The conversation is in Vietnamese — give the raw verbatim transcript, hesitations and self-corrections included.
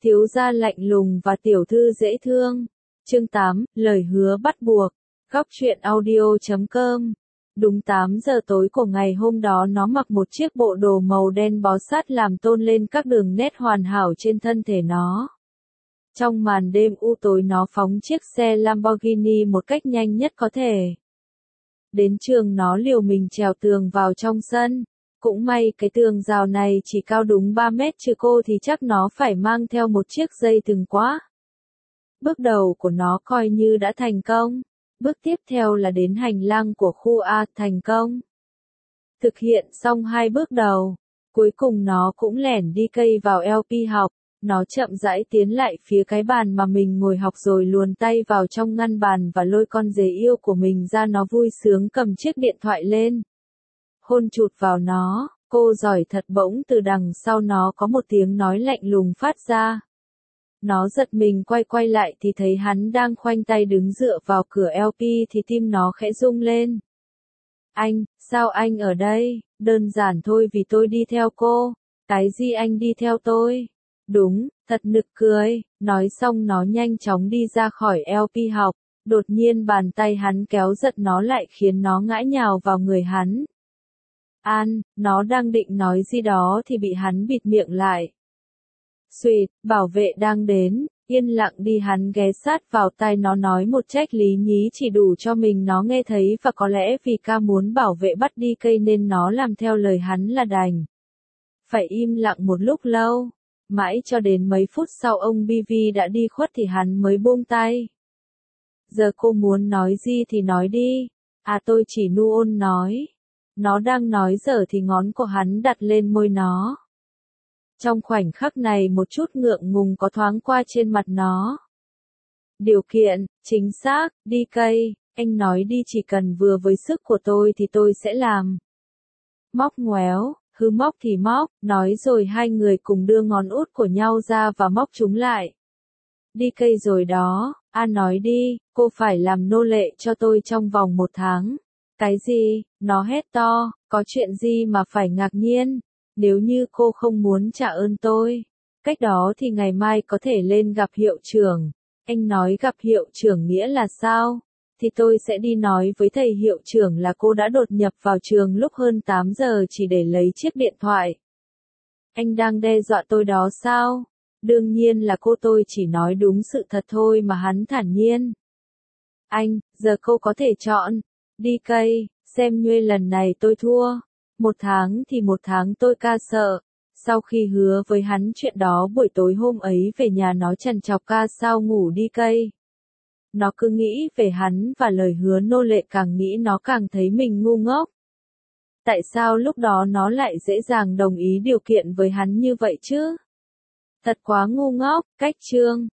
Thiếu gia lạnh lùng và tiểu thư dễ thương. Chương tám, lời hứa bắt buộc. Góc truyện audio chấm com. Đúng tám giờ tối của ngày hôm đó nó mặc một chiếc bộ đồ màu đen bó sát làm tôn lên các đường nét hoàn hảo trên thân thể nó. Trong màn đêm u tối nó phóng chiếc xe Lamborghini một cách nhanh nhất có thể. Đến trường nó liều mình trèo tường vào trong sân. Cũng may cái tường rào này chỉ cao đúng ba mét chứ cô thì chắc nó phải mang theo một chiếc dây thừng quá. Bước đầu của nó coi như đã thành công. Bước tiếp theo là đến hành lang của khu A thành công. Thực hiện xong hai bước đầu, cuối cùng nó cũng lẻn đi cây vào lờ pê học. Nó chậm rãi tiến lại phía cái bàn mà mình ngồi học rồi luồn tay vào trong ngăn bàn và lôi con dế yêu của mình ra. Nó vui sướng cầm chiếc điện thoại lên. Hôn chụt vào nó, cô giỏi thật. Bỗng từ đằng sau nó có một tiếng nói lạnh lùng phát ra. Nó giật mình quay quay lại thì thấy hắn đang khoanh tay đứng dựa vào cửa lờ pê thì tim nó khẽ rung lên. Anh, sao anh ở đây? Đơn giản thôi vì tôi đi theo cô. Cái gì anh đi theo tôi? Đúng, thật nực cười. Nói xong nó nhanh chóng đi ra khỏi lờ pê học. Đột nhiên bàn tay hắn kéo giật nó lại khiến nó ngã nhào vào người hắn. An, nó đang định nói gì đó thì bị hắn bịt miệng lại. Xuyệt, bảo vệ đang đến, yên lặng đi. Hắn ghé sát vào tai nó nói một trách lý nhí chỉ đủ cho mình nó nghe thấy và có lẽ vì ca muốn bảo vệ bắt đi cây nên nó làm theo lời hắn là đành. Phải im lặng một lúc lâu, mãi cho đến mấy phút sau ông bê vê đã đi khuất thì hắn mới buông tay. Giờ cô muốn nói gì thì nói đi. À tôi chỉ nu ôn nói. Nó đang nói dở thì ngón của hắn đặt lên môi nó. Trong khoảnh khắc này một chút ngượng ngùng có thoáng qua trên mặt nó. Điều kiện, chính xác, đi cây, anh nói đi chỉ cần vừa với sức của tôi thì tôi sẽ làm. Móc ngoéo, hư móc thì móc, nói rồi hai người cùng đưa ngón út của nhau ra và móc chúng lại. Đi cây rồi đó, An nói đi, cô phải làm nô lệ cho tôi trong vòng một tháng. Cái gì? Nó hét to, có chuyện gì mà phải ngạc nhiên? Nếu như cô không muốn trả ơn tôi, cách đó thì ngày mai có thể lên gặp hiệu trưởng. Anh nói gặp hiệu trưởng nghĩa là sao? Thì tôi sẽ đi nói với thầy hiệu trưởng là cô đã đột nhập vào trường lúc hơn tám giờ chỉ để lấy chiếc điện thoại. Anh đang đe dọa tôi đó sao? Đương nhiên là cô, tôi chỉ nói đúng sự thật thôi mà. Hắn thản nhiên. Anh, giờ cô có thể chọn. Đi cây, xem nhuê lần này tôi thua. Một tháng thì một tháng tôi ca sợ. Sau khi hứa với hắn chuyện đó buổi tối hôm ấy về nhà nó trằn trọc ca sao ngủ đi cây. Nó cứ nghĩ về hắn và lời hứa nô lệ, càng nghĩ nó càng thấy mình ngu ngốc. Tại sao lúc đó nó lại dễ dàng đồng ý điều kiện với hắn như vậy chứ? Thật quá ngu ngốc. Cách chương